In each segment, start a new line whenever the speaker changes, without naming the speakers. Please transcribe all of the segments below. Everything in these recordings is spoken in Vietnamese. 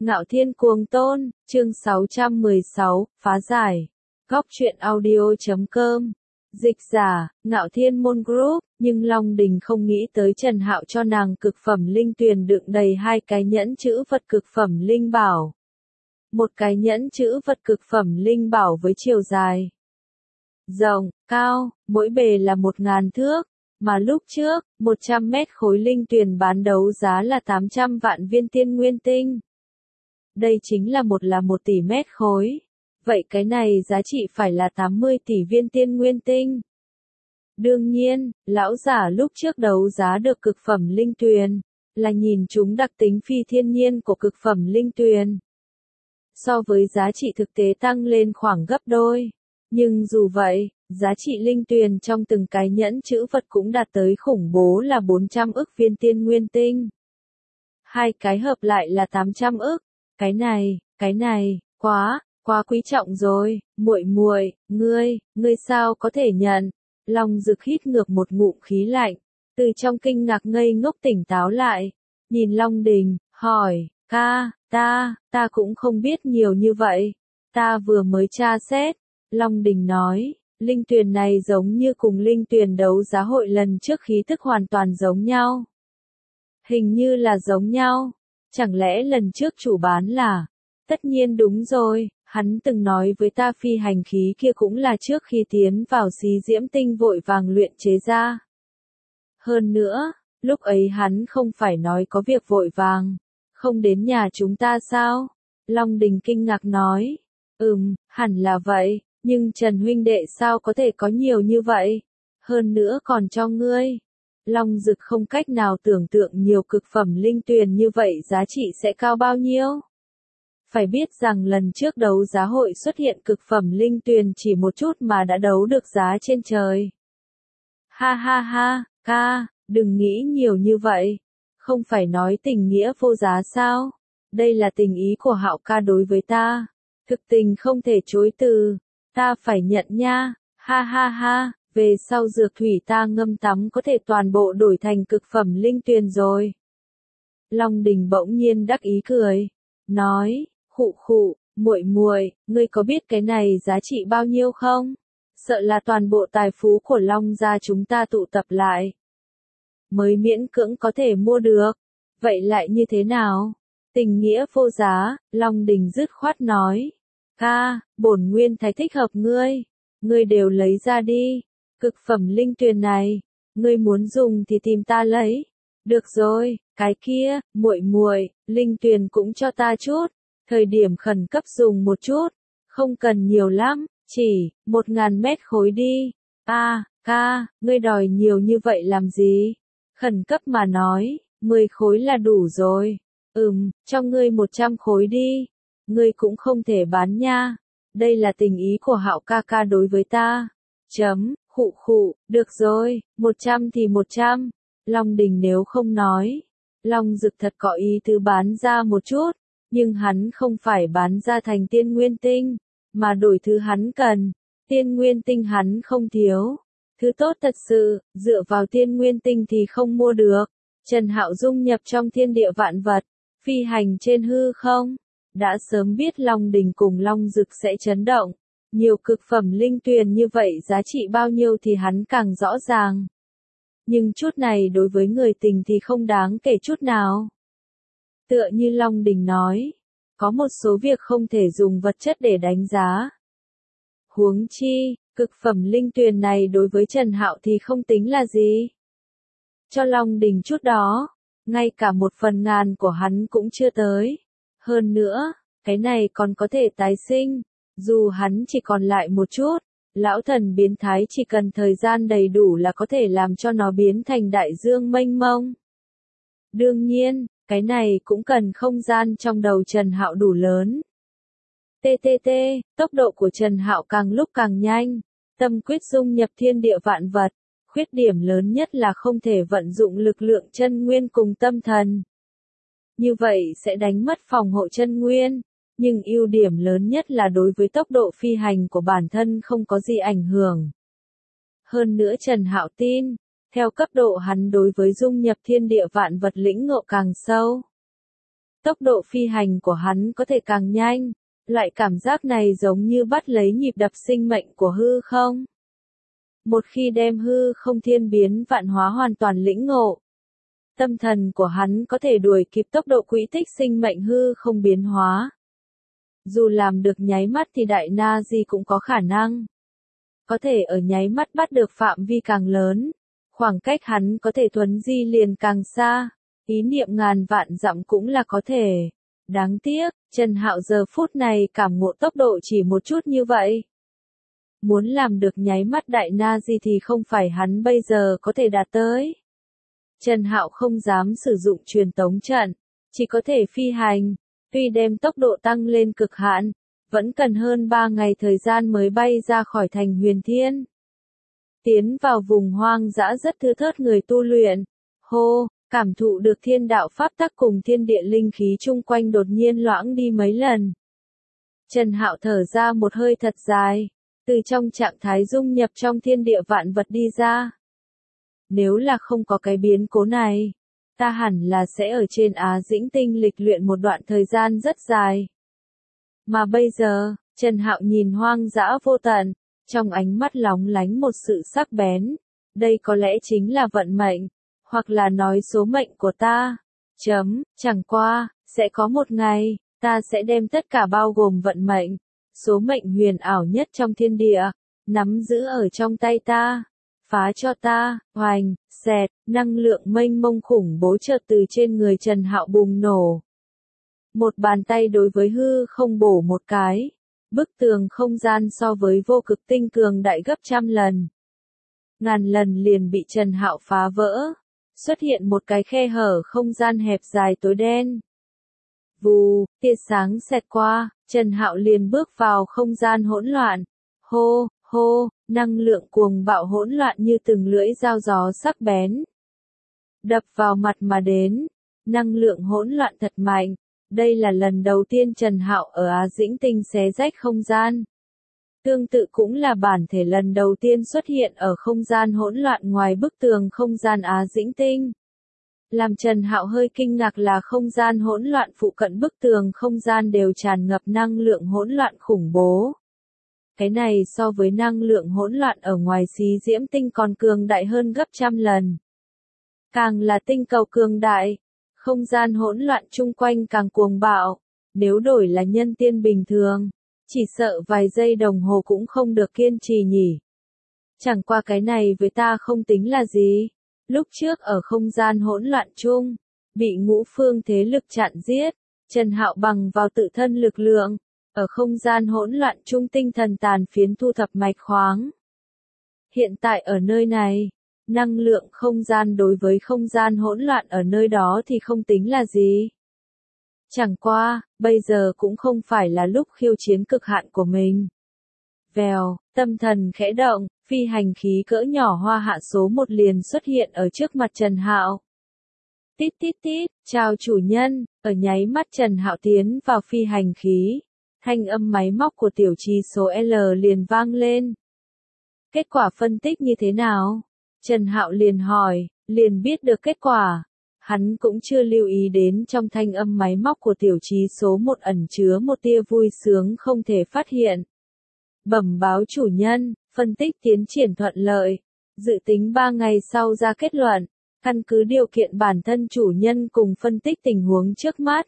Ngạo Thiên Cuồng Tôn, chương 616, phá giải. Góc truyện audio.com. Dịch giả, Ngạo Thiên Môn Group, nhưng Long Đình không nghĩ tới Trần Hạo cho nàng cực phẩm linh tuyền đựng đầy hai cái nhẫn chữ vật cực phẩm linh bảo. Một cái nhẫn chữ vật cực phẩm linh bảo với chiều dài rộng, cao, mỗi bề là 1000 thước, mà lúc trước, 100 mét khối linh tuyền bán đấu giá là 800 vạn viên tiên nguyên tinh. Đây chính là 1 tỷ mét khối. Vậy cái này giá trị phải là 80 tỷ viên tiên nguyên tinh. Đương nhiên, lão giả lúc trước đấu giá được cực phẩm linh tuyền, là nhìn chúng đặc tính phi thiên nhiên của cực phẩm linh tuyền. So với giá trị thực tế tăng lên khoảng gấp đôi. Nhưng dù vậy, giá trị linh tuyền trong từng cái nhẫn chữ vật cũng đạt tới khủng bố là 400 ức viên tiên nguyên tinh. Hai cái hợp lại là 800 ức. Cái này, quá quý trọng rồi, muội, ngươi sao có thể nhận? Long Dực hít ngược một ngụm khí lạnh, từ trong kinh ngạc ngây ngốc tỉnh táo lại, nhìn Long Đình, hỏi, ta cũng không biết nhiều như vậy, ta vừa mới tra xét. Long Đình nói, linh tuyền này giống như cùng linh tuyền đấu giá hội lần trước khí tức hoàn toàn giống nhau. Hình như là giống nhau. Chẳng lẽ lần trước chủ bán là? Tất nhiên đúng rồi, hắn từng nói với ta phi hành khí kia cũng là trước khi tiến vào xí diễm tinh vội vàng luyện chế ra. Hơn nữa, lúc ấy hắn không phải nói có việc vội vàng, không đến nhà chúng ta sao? Long Đình kinh ngạc nói, hẳn là vậy, nhưng Trần huynh đệ sao có thể có nhiều như vậy? Hơn nữa còn cho ngươi. Long Dực không cách nào tưởng tượng nhiều cực phẩm linh tuyền như vậy giá trị sẽ cao bao nhiêu. Phải biết rằng lần trước đấu giá hội xuất hiện cực phẩm linh tuyền chỉ một chút mà đã đấu được giá trên trời. Ha, ca, đừng nghĩ nhiều như vậy. Không phải nói tình nghĩa vô giá sao? Đây là tình ý của Hạo ca đối với ta. Thực tình không thể chối từ. Ta phải nhận nha. Ha. Về sau dược thủy ta ngâm tắm có thể toàn bộ đổi thành cực phẩm linh tuyền rồi. Long Đình bỗng nhiên đắc ý cười. Nói, khụ, muội, ngươi có biết cái này giá trị bao nhiêu không? Sợ là toàn bộ tài phú của Long gia chúng ta tụ tập lại. Mới miễn cưỡng có thể mua được. Vậy lại như thế nào? Tình nghĩa vô giá, Long Đình dứt khoát nói. Bổn nguyên thái thích hợp ngươi. Ngươi đều lấy ra đi. Cực phẩm linh tuyền này, ngươi muốn dùng thì tìm ta lấy. Được rồi, cái kia, muội, linh tuyền cũng cho ta chút. Thời điểm khẩn cấp dùng một chút, không cần nhiều lắm, chỉ 1000 mét khối đi. Ngươi đòi nhiều như vậy làm gì? Khẩn cấp mà nói, 10 khối là đủ rồi. Cho ngươi 100 khối đi. Ngươi cũng không thể bán nha. Đây là tình ý của Hạo ca đối với ta. Khụ, được rồi, 100 thì 100. Long Đình nếu không nói, Long Dực thật có ý tứ bán ra một chút, nhưng hắn không phải bán ra thành tiên nguyên tinh, mà đổi thứ hắn cần. Tiên nguyên tinh hắn không thiếu. Thứ tốt thật sự, dựa vào tiên nguyên tinh thì không mua được. Trần Hạo dung nhập trong thiên địa vạn vật, phi hành trên hư không. Đã sớm biết Long Đình cùng Long Dực sẽ chấn động. Nhiều cực phẩm linh tuyền như vậy giá trị bao nhiêu thì hắn càng rõ ràng. Nhưng chút này đối với người tình thì không đáng kể chút nào. Tựa như Long Đình nói, có một số việc không thể dùng vật chất để đánh giá. Huống chi, cực phẩm linh tuyền này đối với Trần Hạo thì không tính là gì. Cho Long Đình chút đó, ngay cả 1/1000 của hắn cũng chưa tới. Hơn nữa, cái này còn có thể tái sinh. Dù hắn chỉ còn lại một chút, lão thần biến thái chỉ cần thời gian đầy đủ là có thể làm cho nó biến thành đại dương mênh mông. Đương nhiên, cái này cũng cần không gian trong đầu Trần Hạo đủ lớn. Tốc độ của Trần Hạo càng lúc càng nhanh, tâm quyết dung nhập thiên địa vạn vật, khuyết điểm lớn nhất là không thể vận dụng lực lượng chân nguyên cùng tâm thần. Như vậy sẽ đánh mất phòng hộ chân nguyên. Nhưng ưu điểm lớn nhất là đối với tốc độ phi hành của bản thân không có gì ảnh hưởng. Hơn nữa Trần Hạo tin, theo cấp độ hắn đối với dung nhập thiên địa vạn vật lĩnh ngộ càng sâu, Tốc độ phi hành của hắn có thể càng nhanh, loại cảm giác này giống như bắt lấy nhịp đập sinh mệnh của hư không. Một khi đem hư không thiên biến vạn hóa hoàn toàn lĩnh ngộ, tâm thần của hắn có thể đuổi kịp tốc độ quỹ tích sinh mệnh hư không biến hóa. Dù làm được nháy mắt thì đại na di cũng có khả năng. Có thể ở nháy mắt bắt được phạm vi càng lớn, khoảng cách hắn có thể thuấn di liền càng xa, ý niệm ngàn vạn dặm cũng là có thể. Đáng tiếc, Trần Hạo giờ phút này cảm ngộ tốc độ chỉ một chút như vậy. Muốn làm được nháy mắt đại na di thì không phải hắn bây giờ có thể đạt tới. Trần Hạo không dám sử dụng truyền tống trận, chỉ có thể phi hành, tuy đem tốc độ tăng lên cực hạn, vẫn cần hơn 3 ngày thời gian mới bay ra khỏi thành Huyền Thiên. Tiến vào vùng hoang dã rất thưa thớt người tu luyện, hô, cảm thụ được thiên đạo pháp tắc cùng thiên địa linh khí chung quanh đột nhiên loãng đi mấy lần. Trần Hạo thở ra một hơi thật dài, từ trong trạng thái dung nhập trong thiên địa vạn vật đi ra. Nếu là không có cái biến cố này, ta hẳn là sẽ ở trên Á Dĩnh Tinh lịch luyện một đoạn thời gian rất dài. Mà bây giờ, Trần Hạo nhìn hoang dã vô tận, trong ánh mắt lóng lánh một sự sắc bén. Đây có lẽ chính là vận mệnh, hoặc là nói số mệnh của ta. Chẳng qua, sẽ có một ngày, ta sẽ đem tất cả bao gồm vận mệnh, số mệnh huyền ảo nhất trong thiên địa, nắm giữ ở trong tay ta. Phá cho ta, hoành, xẹt, năng lượng mênh mông khủng bố chợt từ trên người Trần Hạo bùng nổ. Một bàn tay đối với hư không bổ một cái, bức tường không gian so với vô cực tinh cường đại gấp trăm lần. Ngàn lần liền bị Trần Hạo phá vỡ, xuất hiện một cái khe hở không gian hẹp dài tối đen. Vù, tia sáng xẹt qua, Trần Hạo liền bước vào không gian hỗn loạn. Hô, hô, năng lượng cuồng bạo hỗn loạn như từng lưỡi dao gió sắc bén. Đập vào mặt mà đến, năng lượng hỗn loạn thật mạnh. Đây là lần đầu tiên Trần Hạo ở Á Dĩnh Tinh xé rách không gian. Tương tự cũng là bản thể lần đầu tiên xuất hiện ở không gian hỗn loạn ngoài bức tường không gian Á Dĩnh Tinh. Làm Trần Hạo hơi kinh ngạc là không gian hỗn loạn phụ cận bức tường không gian đều tràn ngập năng lượng hỗn loạn khủng bố. Cái này so với năng lượng hỗn loạn ở ngoài xí diễm tinh còn cường đại hơn gấp trăm lần. Càng là tinh cầu cường đại, không gian hỗn loạn chung quanh càng cuồng bạo. Nếu đổi là nhân tiên bình thường, chỉ sợ vài giây đồng hồ cũng không được kiên trì nhỉ. Chẳng qua cái này với ta không tính là gì. Lúc trước ở không gian hỗn loạn chung, bị ngũ phương thế lực chặn giết, Trần Hạo bằng vào tự thân lực lượng, ở không gian hỗn loạn chung tinh thần tàn phiến thu thập mạch khoáng. Hiện tại ở nơi này, năng lượng không gian đối với không gian hỗn loạn ở nơi đó thì không tính là gì. Chẳng qua, bây giờ cũng không phải là lúc khiêu chiến cực hạn của mình. Vèo, tâm thần khẽ động, phi hành khí cỡ nhỏ hoa hạ số 1 liền xuất hiện ở trước mặt Trần Hạo. Tít tít tít, chào chủ nhân, ở nháy mắt Trần Hạo tiến vào phi hành khí. Thanh âm máy móc của tiểu trì số L liền vang lên. Kết quả phân tích như thế nào? Trần Hạo liền hỏi, liền biết được kết quả. Hắn cũng chưa lưu ý đến trong thanh âm máy móc của tiểu trì số 1 ẩn chứa một tia vui sướng không thể phát hiện. Bẩm báo chủ nhân, phân tích tiến triển thuận lợi. Dự tính 3 ngày sau ra kết luận, căn cứ điều kiện bản thân chủ nhân cùng phân tích tình huống trước mắt.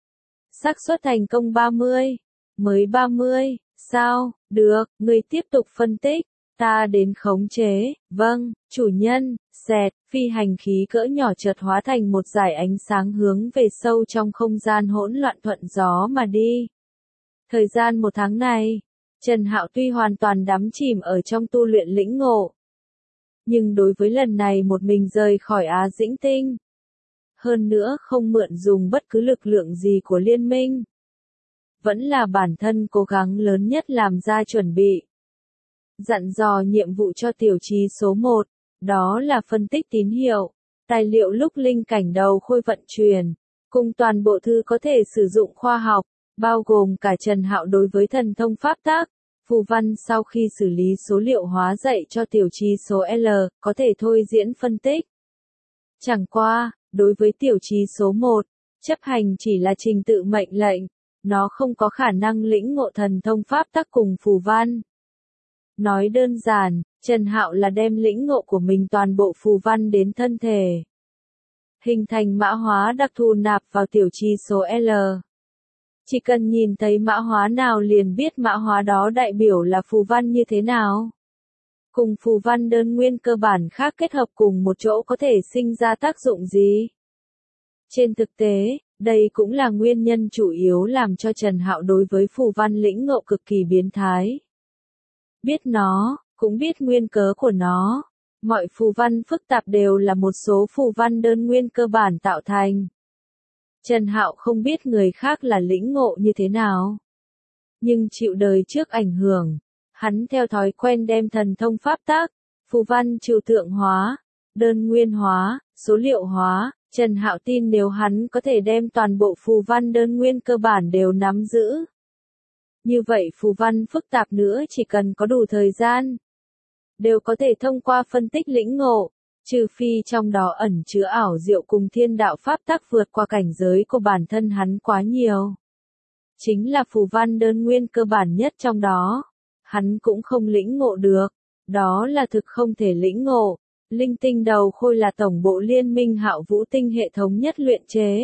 Xác suất thành công 30. Mới 30, sao, được, người tiếp tục phân tích, ta đến khống chế, vâng, chủ nhân, xẹt, phi hành khí cỡ nhỏ chợt hóa thành một dải ánh sáng hướng về sâu trong không gian hỗn loạn thuận gió mà đi. Thời gian 1 tháng này, Trần Hạo tuy hoàn toàn đắm chìm ở trong tu luyện lĩnh ngộ, nhưng đối với lần này một mình rời khỏi Á Dĩnh Tinh, hơn nữa không mượn dùng bất cứ lực lượng gì của liên minh, vẫn là bản thân cố gắng lớn nhất làm ra chuẩn bị. Dặn dò nhiệm vụ cho tiểu trì số 1, đó là phân tích tín hiệu, tài liệu lúc linh cảnh đầu khôi vận chuyển, cùng toàn bộ thư có thể sử dụng khoa học, bao gồm cả Trần Hạo đối với thần thông pháp tác, phù văn sau khi xử lý số liệu hóa dạy cho tiểu trì số L, có thể thôi diễn phân tích. Chẳng qua, đối với tiểu trì số 1, Chấp hành chỉ là trình tự mệnh lệnh, nó không có khả năng lĩnh ngộ thần thông pháp tắc cùng phù văn. Nói đơn giản, Trần Hạo là đem lĩnh ngộ của mình toàn bộ phù văn đến thân thể. Hình thành mã hóa đặc thù nạp vào tiểu chi số L. Chỉ cần nhìn thấy mã hóa nào liền biết mã hóa đó đại biểu là phù văn như thế nào. Cùng phù văn đơn nguyên cơ bản khác kết hợp cùng một chỗ có thể sinh ra tác dụng gì? Trên thực tế, đây cũng là nguyên nhân chủ yếu làm cho Trần Hạo đối với phù văn lĩnh ngộ cực kỳ biến thái. Biết nó, cũng biết nguyên cớ của nó. Mọi phù văn phức tạp đều là một số phù văn đơn nguyên cơ bản tạo thành. Trần Hạo không biết người khác là lĩnh ngộ như thế nào. Nhưng chịu đời trước ảnh hưởng, hắn theo thói quen đem thần thông pháp tắc, phù văn trừu tượng hóa, đơn nguyên hóa, số liệu hóa. Trần Hạo tin nếu hắn có thể đem toàn bộ phù văn đơn nguyên cơ bản đều nắm giữ. Như vậy phù văn phức tạp nữa chỉ cần có đủ thời gian, đều có thể thông qua phân tích lĩnh ngộ, trừ phi trong đó ẩn chứa ảo diệu cùng thiên đạo pháp tắc vượt qua cảnh giới của bản thân hắn quá nhiều. Chính là phù văn đơn nguyên cơ bản nhất trong đó, hắn cũng không lĩnh ngộ được, đó là thực không thể lĩnh ngộ. Linh tinh đầu khôi là tổng bộ liên minh Hạo Vũ tinh hệ thống nhất luyện chế.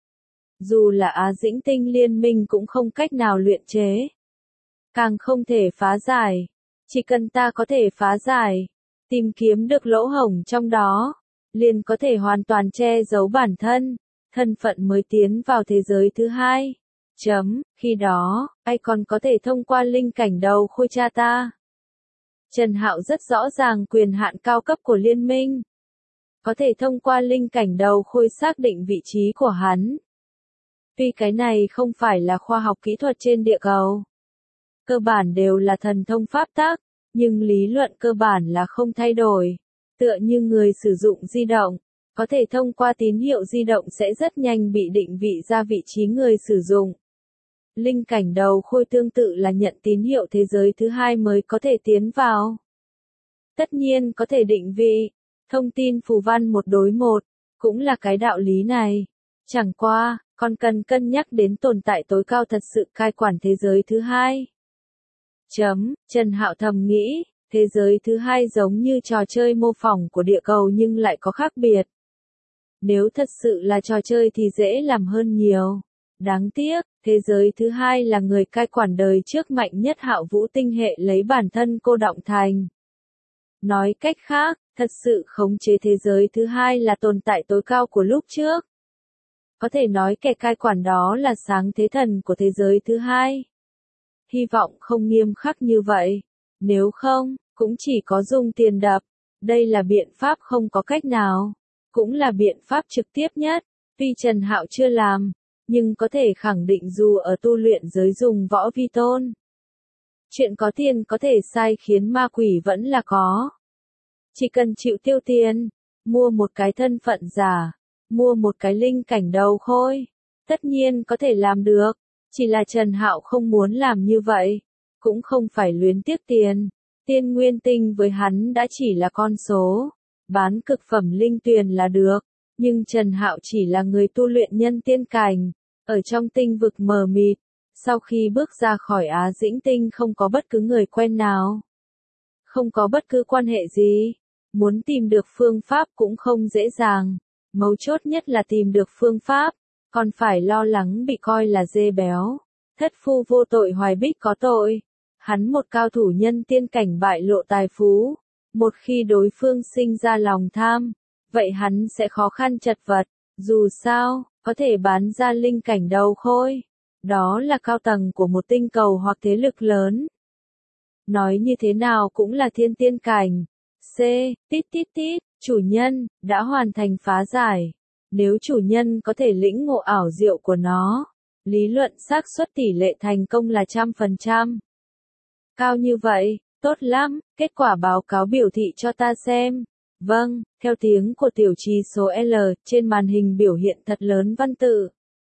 Dù là Á Dĩnh tinh liên minh cũng không cách nào luyện chế. Càng không thể phá giải. Chỉ cần ta có thể phá giải, tìm kiếm được lỗ hổng trong đó, liền có thể hoàn toàn che giấu bản thân, thân phận mới tiến vào thế giới thứ hai. Khi đó, ai còn có thể thông qua linh cảnh đầu khôi cha ta. Trần Hạo rất rõ ràng quyền hạn cao cấp của liên minh. Có thể thông qua linh cảnh đầu khôi xác định vị trí của hắn. Tuy cái này không phải là khoa học kỹ thuật trên địa cầu. Cơ bản đều là thần thông pháp tắc, nhưng lý luận cơ bản là không thay đổi. Tựa như người sử dụng di động, có thể thông qua tín hiệu di động sẽ rất nhanh bị định vị ra vị trí người sử dụng. Linh cảnh đầu khôi tương tự là nhận tín hiệu thế giới thứ hai mới có thể tiến vào. Tất nhiên có thể định vị, thông tin phù văn một đối một, cũng là cái đạo lý này. Chẳng qua, còn cần cân nhắc đến tồn tại tối cao thật sự cai quản thế giới thứ hai. Trần Hạo thầm nghĩ, thế giới thứ hai giống như trò chơi mô phỏng của địa cầu nhưng lại có khác biệt. Nếu thật sự là trò chơi thì dễ làm hơn nhiều. Đáng tiếc, thế giới thứ hai là người cai quản đời trước mạnh nhất Hạo Vũ tinh hệ lấy bản thân cô đọng thành. Nói cách khác, thật sự khống chế thế giới thứ hai là tồn tại tối cao của lúc trước. Có thể nói kẻ cai quản đó là sáng thế thần của thế giới thứ hai. Hy vọng không nghiêm khắc như vậy. Nếu không, cũng chỉ có dùng tiền đập. Đây là biện pháp không có cách nào. Cũng là biện pháp trực tiếp nhất. Tuy Trần Hạo chưa làm, nhưng có thể khẳng định dù ở tu luyện giới dùng võ vi tôn. Chuyện có tiền có thể sai khiến ma quỷ vẫn là có. Chỉ cần chịu tiêu tiền, mua một cái thân phận giả, mua một cái linh cảnh đầu khôi, tất nhiên có thể làm được. Chỉ là Trần Hạo không muốn làm như vậy, cũng không phải luyến tiếc tiền. Tiên nguyên tinh với hắn đã chỉ là con số, bán cực phẩm linh tuyền là được. Nhưng Trần Hạo chỉ là người tu luyện nhân tiên cảnh, ở trong tinh vực mờ mịt. Sau khi bước ra khỏi Á Dĩnh tinh không có bất cứ người quen nào, không có bất cứ quan hệ gì. Muốn tìm được phương pháp cũng không dễ dàng. Mấu chốt nhất là tìm được phương pháp, còn phải lo lắng bị coi là dê béo. Thất phu vô tội hoài bích có tội. Hắn một cao thủ nhân tiên cảnh bại lộ tài phú. Một khi đối phương sinh ra lòng tham, vậy hắn sẽ khó khăn chật vật. Dù sao, có thể bán ra linh cảnh đầu khôi. Đó là cao tầng của một tinh cầu hoặc thế lực lớn. Nói như thế nào cũng là thiên tiên cảnh. Tít, chủ nhân, đã hoàn thành phá giải. Nếu chủ nhân có thể lĩnh ngộ ảo diệu của nó, lý luận xác suất tỷ lệ thành công là 100%. Cao như vậy, tốt lắm, kết quả báo cáo biểu thị cho ta xem. Vâng, theo tiếng của tiểu trì số L, trên màn hình biểu hiện thật lớn văn tự.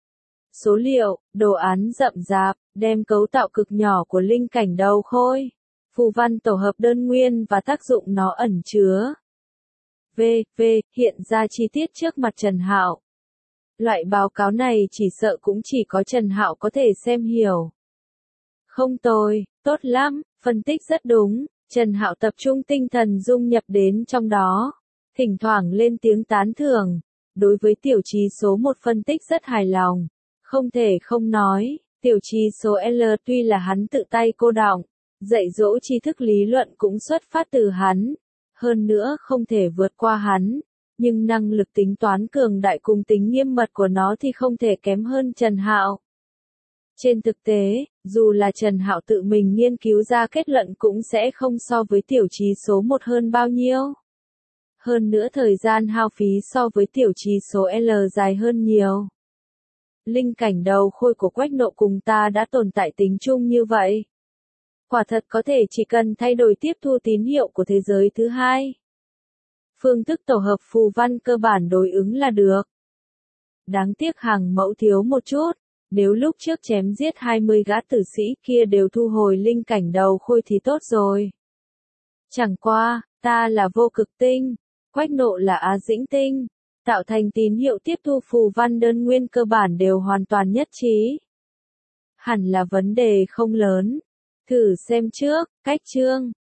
Số liệu, đồ án rậm rạp, đem cấu tạo cực nhỏ của linh cảnh đầu khôi. Phù văn tổ hợp đơn nguyên và tác dụng nó ẩn chứa. Hiện ra chi tiết trước mặt Trần Hạo. Loại báo cáo này chỉ sợ cũng chỉ có Trần Hạo có thể xem hiểu. Không tồi, tốt lắm, phân tích rất đúng. Trần Hạo tập trung tinh thần dung nhập đến trong đó, thỉnh thoảng lên tiếng tán thưởng. Đối với tiểu chí số 1 phân tích rất hài lòng. Không thể không nói, tiểu chí số L tuy là hắn tự tay cô đọng, dạy dỗ tri thức lý luận cũng xuất phát từ hắn. Hơn nữa không thể vượt qua hắn. Nhưng năng lực tính toán cường đại cùng tính nghiêm mật của nó thì không thể kém hơn Trần Hạo. Trên thực tế, dù là Trần Hạo tự mình nghiên cứu ra kết luận cũng sẽ không so với tiểu chí số 1 hơn bao nhiêu. Hơn nữa thời gian hao phí so với tiểu chí số L dài hơn nhiều. Linh cảnh đầu khôi của Quách Nộ cùng ta đã tồn tại tính chung như vậy. Quả thật có thể chỉ cần thay đổi tiếp thu tín hiệu của thế giới thứ hai. Phương thức tổ hợp phù văn cơ bản đối ứng là được. Đáng tiếc hàng mẫu thiếu một chút. Nếu lúc trước chém giết 20 gã tử sĩ kia đều thu hồi linh cảnh đầu khôi thì tốt rồi. Chẳng qua, ta là vô cực tinh, Quách Nộ là á dĩnh tinh, tạo thành tín hiệu tiếp thu phù văn đơn nguyên cơ bản đều hoàn toàn nhất trí. Hẳn là vấn đề không lớn. Thử xem trước, cách chương.